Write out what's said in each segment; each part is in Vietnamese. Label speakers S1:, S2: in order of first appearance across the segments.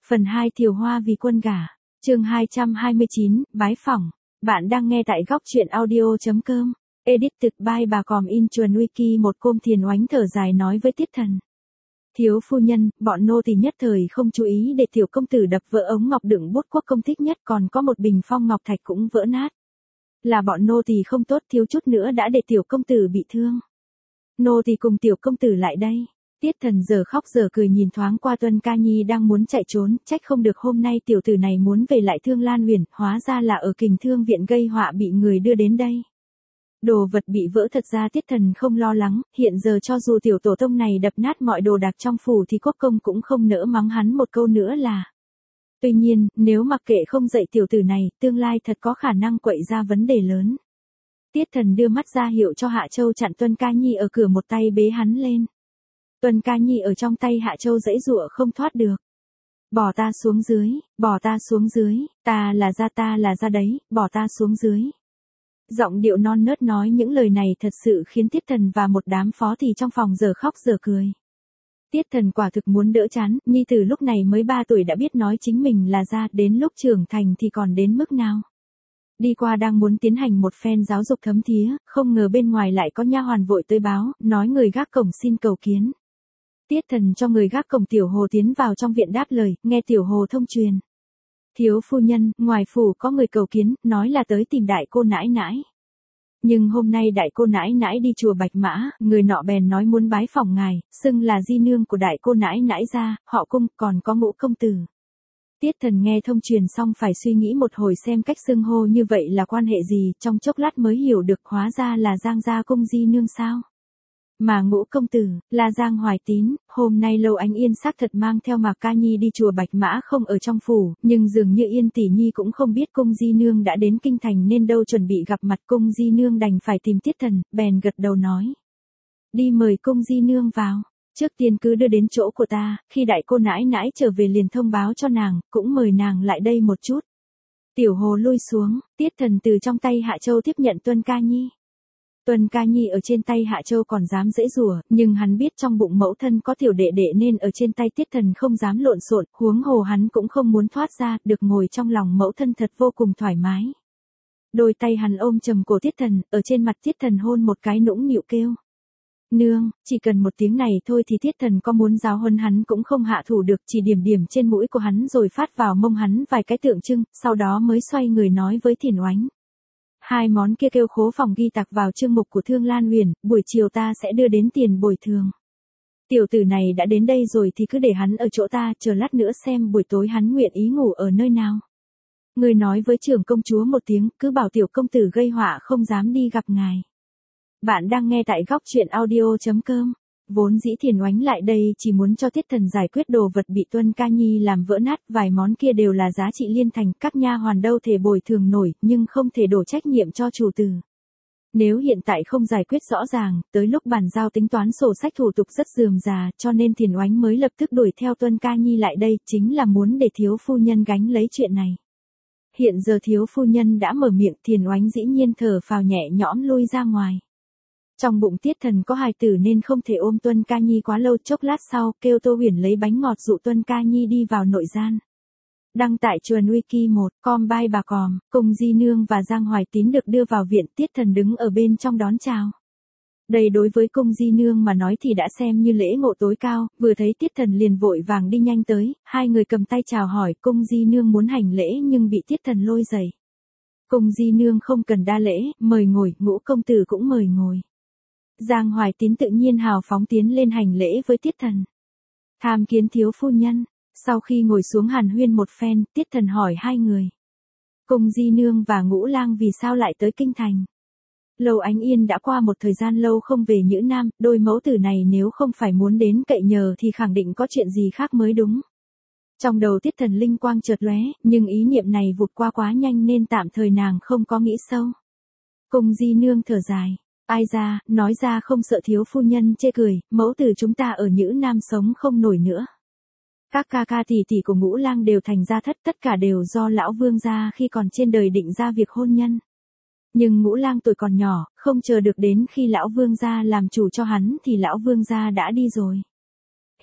S1: Phần 2 Thiều Hoa vì quân gả. Chương 229, bái phỏng. Bạn đang nghe tại góc truyện audio.com. Edit thực by bà Còm in Chuồn Wiki. Một Côm Thiền Oánh thở dài nói với Tiết Thần. Thiếu phu nhân, bọn nô tỳ nhất thời không chú ý để tiểu công tử đập vỡ ống ngọc đựng bút quốc công thích nhất, còn có một bình phong ngọc thạch cũng vỡ nát. Là bọn nô tỳ không tốt, thiếu chút nữa đã để tiểu công tử bị thương. Nô tỳ cùng tiểu công tử lại đây. Tiết Thần giờ khóc giờ cười nhìn thoáng qua Tuân Ca Nhi đang muốn chạy trốn, trách không được hôm nay tiểu tử này muốn về lại Thương Lan Huyền, hóa ra là ở Kình Thương viện gây họa bị người đưa đến đây. Đồ vật bị vỡ thật ra Tiết Thần không lo lắng, hiện giờ cho dù tiểu tổ tông này đập nát mọi đồ đạc trong phủ thì quốc công cũng không nỡ mắng hắn một câu nữa là. Tuy nhiên, nếu mặc kệ không dạy tiểu tử này, tương lai thật có khả năng quậy ra vấn đề lớn. Tiết Thần đưa mắt ra hiệu cho Hạ Châu chặn Tuân Ca Nhi ở cửa, một tay bế hắn lên. Tuân Ca Nhi ở trong tay Hạ Châu giãy giụa không thoát được. Bỏ ta xuống dưới, bỏ ta xuống dưới, ta là ra đấy, bỏ ta xuống dưới. Giọng điệu non nớt nói những lời này thật sự khiến Tiết Thần và một đám phó thì trong phòng giờ khóc giờ cười. Tiết Thần quả thực muốn đỡ chán, Nhi tử lúc này mới 3 tuổi đã biết nói chính mình là ra, đến lúc trưởng thành thì còn đến mức nào. Đi qua đang muốn tiến hành một phen giáo dục thấm thía, không ngờ bên ngoài lại có nha hoàn vội tới báo, nói người gác cổng xin cầu kiến. Tiết Thần cho người gác cổng Tiểu Hồ tiến vào trong viện đáp lời, nghe Tiểu Hồ thông truyền. Thiếu phu nhân, ngoài phủ có người cầu kiến, nói là tới tìm đại cô nãi nãi. Nhưng hôm nay đại cô nãi nãi đi chùa Bạch Mã, người nọ bèn nói muốn bái phỏng ngài, xưng là di nương của đại cô nãi nãi ra, họ Cung, còn có Ngũ công tử. Tiết Thần nghe thông truyền xong phải suy nghĩ một hồi xem cách xưng hô như vậy là quan hệ gì, trong chốc lát mới hiểu được hóa ra là Giang gia cung di nương sao. Mà Ngũ công tử, là Giang Hoài Tín, hôm nay Lâu Ánh Yên xác thật mang theo Mạc Ca Nhi đi chùa Bạch Mã không ở trong phủ, nhưng dường như Yên tỷ nhi cũng không biết cung di nương đã đến kinh thành nên đâu chuẩn bị gặp mặt, cung di nương đành phải tìm Tiết Thần, bèn gật đầu nói. Đi mời cung di nương vào, trước tiên cứ đưa đến chỗ của ta, khi đại cô nãi nãi trở về liền thông báo cho nàng, cũng mời nàng lại đây một chút. Tiểu Hồ lui xuống, Tiết Thần từ trong tay Hạ Châu tiếp nhận Tuân Ca Nhi. Tuân Ca Nhi ở trên tay Hạ Châu còn dám giãy giụa, nhưng hắn biết trong bụng mẫu thân có tiểu đệ đệ nên ở trên tay Tiết Thần không dám lộn xộn, huống hồ hắn cũng không muốn thoát ra, được ngồi trong lòng mẫu thân thật vô cùng thoải mái. Đôi tay hắn ôm chầm cổ Tiết Thần, ở trên mặt Tiết Thần hôn một cái nũng nịu kêu. Nương, chỉ cần một tiếng này thôi thì Tiết Thần có muốn giáo huấn hắn cũng không hạ thủ được, chỉ điểm điểm trên mũi của hắn rồi phát vào mông hắn vài cái tượng trưng, sau đó mới xoay người nói với Thiền Oánh. Hai món kia kêu khố phòng ghi tạc vào chương mục của Thương Lan Huyền, buổi chiều ta sẽ đưa đến tiền bồi thường. Tiểu tử này đã đến đây rồi thì cứ để hắn ở chỗ ta, chờ lát nữa xem buổi tối hắn nguyện ý ngủ ở nơi nào. Người nói với trưởng công chúa một tiếng, cứ bảo tiểu công tử gây họa không dám đi gặp ngài. Bạn đang nghe tại góc truyện audio.com. Vốn dĩ Thiền Oánh lại đây chỉ muốn cho Tiết Thần giải quyết đồ vật bị Tuân Ca Nhi làm vỡ nát, vài món kia đều là giá trị liên thành, các nha hoàn đâu thể bồi thường nổi, nhưng không thể đổ trách nhiệm cho chủ tử. Nếu hiện tại không giải quyết rõ ràng, tới lúc bàn giao tính toán sổ sách thủ tục rất rườm rà, cho nên Thiền Oánh mới lập tức đuổi theo Tuân Ca Nhi lại đây, chính là muốn để thiếu phu nhân gánh lấy chuyện này. Hiện giờ thiếu phu nhân đã mở miệng, Thiền Oánh dĩ nhiên thở phào nhẹ nhõm lui ra ngoài. Trong bụng Tiết Thần có hài tử nên không thể ôm Tuân Ca Nhi quá lâu, chốc lát sau, kêu Tô Huyền lấy bánh ngọt dụ Tuân Ca Nhi đi vào nội gian. Đăng tại Chuồn Wiki 1, com by bà Còm, cùng di nương và Giang Hoài Tín được đưa vào viện, Tiết Thần đứng ở bên trong đón chào. Đây đối với cung di nương mà nói thì đã xem như lễ ngộ tối cao, vừa thấy Tiết Thần liền vội vàng đi nhanh tới, hai người cầm tay chào hỏi, cung di nương muốn hành lễ nhưng bị Tiết Thần lôi dậy. Cung di nương không cần đa lễ, mời ngồi, Ngũ công tử cũng mời ngồi. Giang Hoài Tín tự nhiên hào phóng tiến lên hành lễ với Tiết Thần. Tham kiến thiếu phu nhân. Sau khi ngồi xuống hàn huyên một phen, Tiết Thần hỏi hai người. Cung di nương và Ngũ lang vì sao lại tới kinh thành? Lâu Ánh Yên đã qua một thời gian lâu không về Nhữ Nam, đôi mẫu tử này nếu không phải muốn đến cậy nhờ thì khẳng định có chuyện gì khác mới đúng. Trong đầu Tiết Thần linh quang chợt lóe, nhưng ý niệm này vụt qua quá nhanh nên tạm thời nàng không có nghĩ sâu. Cung di nương thở dài. Ai ra, nói ra không sợ thiếu phu nhân chê cười, mẫu tử chúng ta ở Nhữ Nam sống không nổi nữa. Các ca ca tỷ tỷ của Ngũ lang đều thành gia thất, tất cả đều do lão vương gia khi còn trên đời định ra việc hôn nhân. Nhưng Ngũ lang tuổi còn nhỏ, không chờ được đến khi lão vương gia làm chủ cho hắn thì lão vương gia đã đi rồi.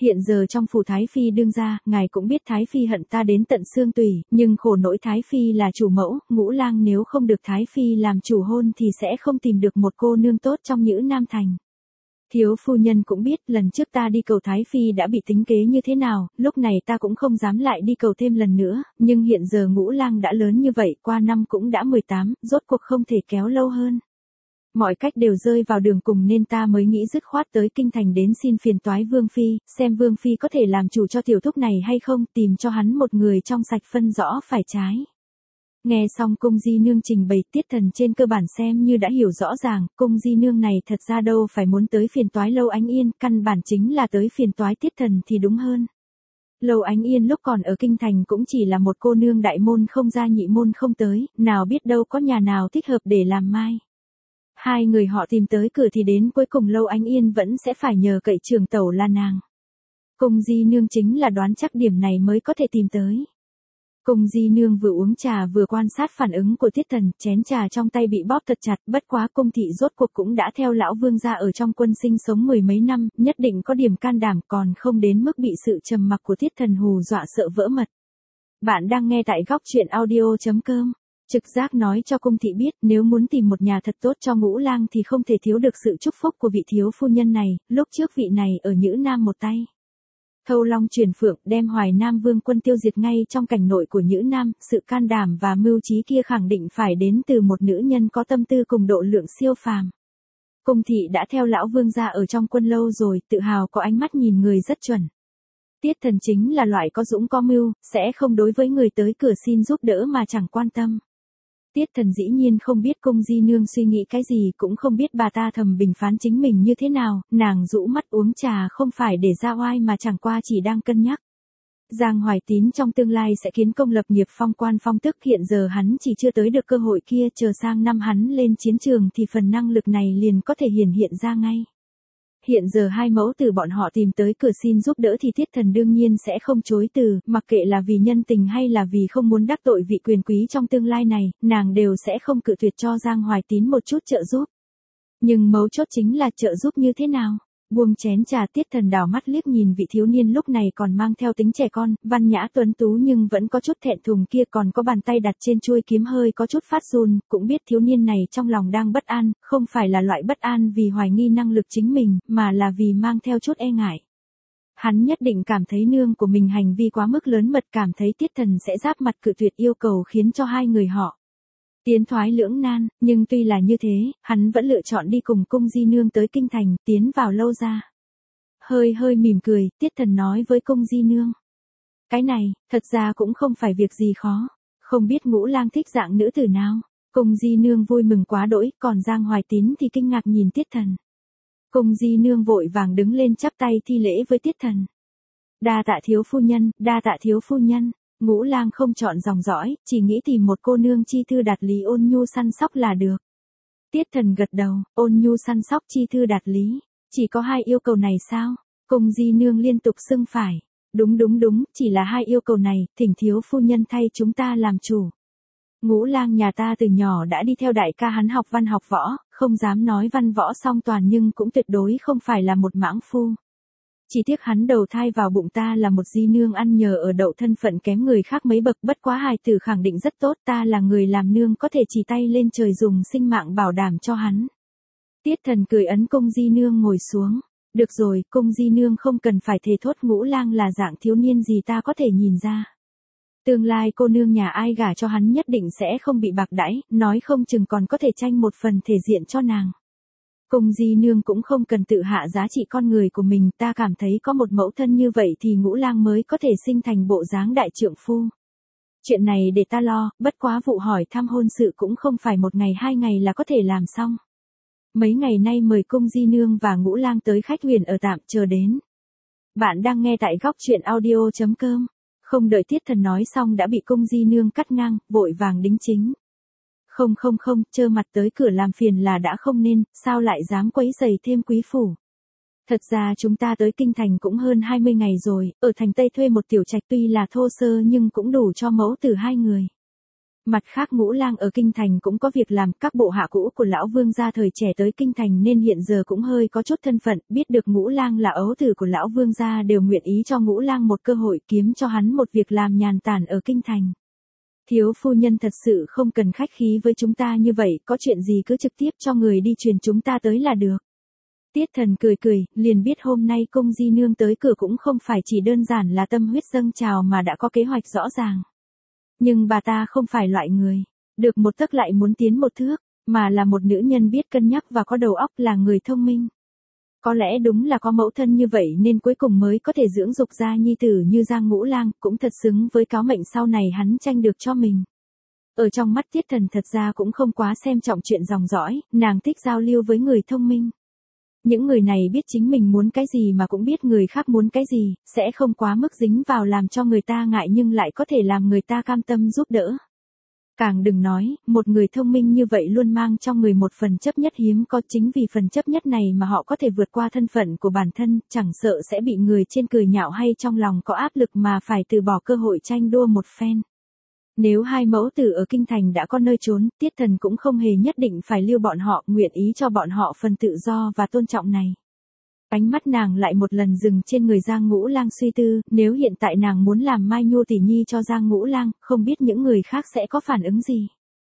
S1: Hiện giờ trong phủ Thái Phi đương gia, ngài cũng biết Thái Phi hận ta đến tận xương tủy, nhưng khổ nỗi Thái Phi là chủ mẫu, Ngũ Lang nếu không được Thái Phi làm chủ hôn thì sẽ không tìm được một cô nương tốt trong Nhữ Nam Thành. Thiếu phu nhân cũng biết lần trước ta đi cầu Thái Phi đã bị tính kế như thế nào, lúc này ta cũng không dám lại đi cầu thêm lần nữa, nhưng hiện giờ Ngũ Lang đã lớn như vậy, qua năm cũng đã 18, rốt cuộc không thể kéo lâu hơn. Mọi cách đều rơi vào đường cùng nên ta mới nghĩ dứt khoát tới kinh thành đến xin phiền toái Vương Phi, xem Vương Phi có thể làm chủ cho tiểu thúc này hay không, tìm cho hắn một người trong sạch phân rõ phải trái. Nghe xong cung di nương trình bày, Tiết Thần trên cơ bản xem như đã hiểu rõ ràng, cung di nương này thật ra đâu phải muốn tới phiền toái Lâu Ánh Yên, căn bản chính là tới phiền toái Tiết Thần thì đúng hơn. Lâu Ánh Yên lúc còn ở kinh thành cũng chỉ là một cô nương đại môn không ra nhị môn không tới, nào biết đâu có nhà nào thích hợp để làm mai. Hai người họ tìm tới cửa thì đến cuối cùng Lâu Ánh Yên vẫn sẽ phải nhờ cậy trường tẩu là nàng. Cung di nương chính là đoán chắc điểm này mới có thể tìm tới. Cung di nương vừa uống trà vừa quan sát phản ứng của Tiết Thần, chén trà trong tay bị bóp thật chặt, bất quá cung thị rốt cuộc cũng đã theo lão vương gia ở trong quân sinh sống mười mấy năm, nhất định có điểm can đảm còn không đến mức bị sự trầm mặc của Tiết Thần hù dọa sợ vỡ mật. Bạn đang nghe tại góc truyện audio.com. Trực giác nói cho cung thị biết nếu muốn tìm một nhà thật tốt cho Ngũ Lang thì không thể thiếu được sự chúc phúc của vị thiếu phu nhân này, lúc trước vị này ở Nhữ Nam một tay. Thâu Long chuyển phượng đem Hoài Nam Vương quân tiêu diệt ngay trong cảnh nội của Nhữ Nam, sự can đảm và mưu trí kia khẳng định phải đến từ một nữ nhân có tâm tư cùng độ lượng siêu phàm. Cung thị đã theo lão vương gia ở trong quân lâu rồi, tự hào có ánh mắt nhìn người rất chuẩn. Tiết Thần chính là loại có dũng có mưu, sẽ không đối với người tới cửa xin giúp đỡ mà chẳng quan tâm. Tiết Thần dĩ nhiên không biết cung di nương suy nghĩ cái gì, cũng không biết bà ta thầm bình phán chính mình như thế nào, nàng rũ mắt uống trà không phải để ra oai mà chẳng qua chỉ đang cân nhắc. Giang Hoài Tín trong tương lai sẽ kiến công lập nghiệp phong quan phong tước, hiện giờ hắn chỉ chưa tới được cơ hội kia, chờ sang năm hắn lên chiến trường thì phần năng lực này liền có thể hiển hiện ra ngay. Hiện giờ hai mẫu tử bọn họ tìm tới cửa xin giúp đỡ thì Tiết Thần đương nhiên sẽ không chối từ, mặc kệ là vì nhân tình hay là vì không muốn đắc tội vị quyền quý trong tương lai này, nàng đều sẽ không cự tuyệt cho Giang Hoài Tín một chút trợ giúp. Nhưng mấu chốt chính là trợ giúp như thế nào? Buông chén trà, Tiết Thần đảo mắt liếc nhìn vị thiếu niên lúc này còn mang theo tính trẻ con, văn nhã tuấn tú nhưng vẫn có chút thẹn thùng kia, còn có bàn tay đặt trên chuôi kiếm hơi có chút phát run, cũng biết thiếu niên này trong lòng đang bất an, không phải là loại bất an vì hoài nghi năng lực chính mình, mà là vì mang theo chút e ngại. Hắn nhất định cảm thấy nương của mình hành vi quá mức lớn mật, cảm thấy Tiết Thần sẽ giáp mặt cự tuyệt yêu cầu khiến cho hai người họ tiến thoái lưỡng nan, nhưng tuy là như thế, hắn vẫn lựa chọn đi cùng cung di nương tới kinh thành, tiến vào lâu ra. Hơi mỉm cười, Tiết Thần nói với cung di nương. Cái này, thật ra cũng không phải việc gì khó, không biết Ngũ Lang thích dạng nữ tử nào. Cung di nương vui mừng quá đỗi, còn Giang Hoài Tín thì kinh ngạc nhìn Tiết Thần. Cung di nương vội vàng đứng lên chắp tay thi lễ với Tiết Thần. Đa tạ thiếu phu nhân, đa tạ thiếu phu nhân. Ngũ Lang không chọn dòng dõi, chỉ nghĩ tìm một cô nương chi thư đạt lý ôn nhu săn sóc là được. Tiết Thần gật đầu, ôn nhu săn sóc chi thư đạt lý. Chỉ có hai yêu cầu này sao? Cung di nương liên tục xưng phải. Đúng, chỉ là hai yêu cầu này, thỉnh thiếu phu nhân thay chúng ta làm chủ. Ngũ Lang nhà ta từ nhỏ đã đi theo đại ca hắn học văn học võ, không dám nói văn võ song toàn nhưng cũng tuyệt đối không phải là một mãng phu. Chỉ tiếc hắn đầu thai vào bụng ta là một di nương ăn nhờ ở đậu, thân phận kém người khác mấy bậc, bất quá hài tử khẳng định rất tốt, ta là người làm nương có thể chỉ tay lên trời dùng sinh mạng bảo đảm cho hắn. Tiết Thần cười ấn cung di nương ngồi xuống. Được rồi, cung di nương không cần phải thề thốt, Ngũ Lang là dạng thiếu niên gì ta có thể nhìn ra. Tương lai cô nương nhà ai gả cho hắn nhất định sẽ không bị bạc đãi, nói không chừng còn có thể tranh một phần thể diện cho nàng. Cung di nương cũng không cần tự hạ giá trị con người của mình, ta cảm thấy có một mẫu thân như vậy thì Ngũ Lang mới có thể sinh thành bộ dáng đại trượng phu. Chuyện này để ta lo, bất quá vụ hỏi thăm hôn sự cũng không phải một ngày hai ngày là có thể làm xong. Mấy ngày nay mời cung di nương và Ngũ Lang tới khách huyền ở tạm chờ đến. Bạn đang nghe tại góc truyện audio.com. Không đợi Tiết Thần nói xong đã bị cung di nương cắt ngang, vội vàng đính chính. Không, trơ mặt tới cửa làm phiền là đã không nên, sao lại dám quấy rầy thêm quý phủ. Thật ra chúng ta tới kinh thành cũng hơn 20 ngày rồi, ở thành Tây thuê một tiểu trạch tuy là thô sơ nhưng cũng đủ cho mẫu tử hai người. Mặt khác Ngũ Lang ở kinh thành cũng có việc làm, các bộ hạ cũ của lão vương gia thời trẻ tới kinh thành nên hiện giờ cũng hơi có chút thân phận, biết được Ngũ Lang là ấu tử của lão vương gia đều nguyện ý cho Ngũ Lang một cơ hội kiếm cho hắn một việc làm nhàn tản ở kinh thành. Thiếu phu nhân thật sự không cần khách khí với chúng ta như vậy, có chuyện gì cứ trực tiếp cho người đi truyền chúng ta tới là được. Tiết Thần cười cười, liền biết hôm nay Cung di nương tới cửa cũng không phải chỉ đơn giản là tâm huyết dâng trào mà đã có kế hoạch rõ ràng. Nhưng bà ta không phải loại người được một tấc lại muốn tiến một thước, mà là một nữ nhân biết cân nhắc và có đầu óc, là người thông minh. Có lẽ đúng là có mẫu thân như vậy nên cuối cùng mới có thể dưỡng dục ra nhi tử như Giang Ngũ Lang, cũng thật xứng với cáo mệnh sau này hắn tranh được cho mình. Ở trong mắt Tiết Thần thật ra cũng không quá xem trọng chuyện dòng dõi, nàng thích giao lưu với người thông minh. Những người này biết chính mình muốn cái gì mà cũng biết người khác muốn cái gì, sẽ không quá mức dính vào làm cho người ta ngại nhưng lại có thể làm người ta cam tâm giúp đỡ. Càng đừng nói, một người thông minh như vậy luôn mang trong người một phần chấp nhất hiếm có, chính vì phần chấp nhất này mà họ có thể vượt qua thân phận của bản thân, chẳng sợ sẽ bị người trên cười nhạo hay trong lòng có áp lực mà phải từ bỏ cơ hội tranh đua một phen. Nếu hai mẫu tử ở kinh thành đã có nơi trốn, Tiết Thần cũng không hề nhất định phải lưu bọn họ, nguyện ý cho bọn họ phần tự do và tôn trọng này. Ánh mắt nàng lại một lần dừng trên người Giang Ngũ Lang, suy tư, nếu hiện tại nàng muốn làm Mai Nhu tỷ nhi cho Giang Ngũ Lang, không biết những người khác sẽ có phản ứng gì.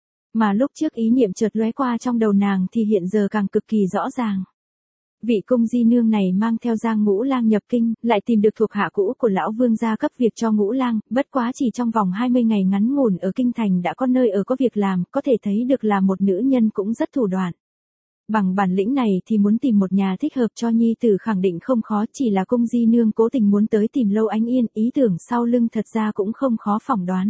S1: Mà lúc trước ý niệm chợt lóe qua trong đầu nàng thì hiện giờ càng cực kỳ rõ ràng. Vị Cung di nương này mang theo Giang Ngũ Lang nhập kinh, lại tìm được thuộc hạ cũ của lão vương gia cấp việc cho Ngũ Lang, bất quá chỉ trong vòng 20 ngày ngắn ngủn ở kinh thành đã có nơi ở có việc làm, có thể thấy được là một nữ nhân cũng rất thủ đoạn. Bằng bản lĩnh này thì muốn tìm một nhà thích hợp cho nhi tử khẳng định không khó, chỉ là Cung di nương cố tình muốn tới tìm Lâu Ánh Yên, ý tưởng sau lưng thật ra cũng không khó phỏng đoán.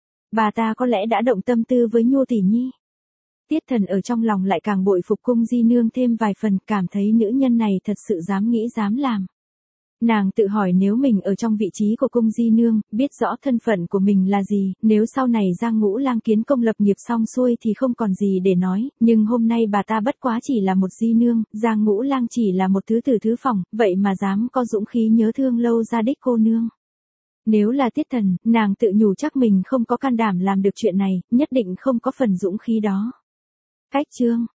S1: Bà ta có lẽ đã động tâm tư với Nhu tỷ nhi. Tiết Thần ở trong lòng lại càng bội phục Cung di nương thêm vài phần, cảm thấy nữ nhân này thật sự dám nghĩ dám làm. Nàng tự hỏi nếu mình ở trong vị trí của Cung di nương, biết rõ thân phận của mình là gì, nếu sau này Giang Ngũ Lang kiến công lập nghiệp xong xuôi thì không còn gì để nói, nhưng hôm nay bà ta bất quá chỉ là một di nương, Giang Ngũ Lang chỉ là một thứ tử thứ phòng, vậy mà dám có dũng khí nhớ thương Lâu gia đích cô nương. Nếu là Tiết Thần, nàng tự nhủ chắc mình không có can đảm làm được chuyện này, nhất định không có phần dũng khí đó. Cách chương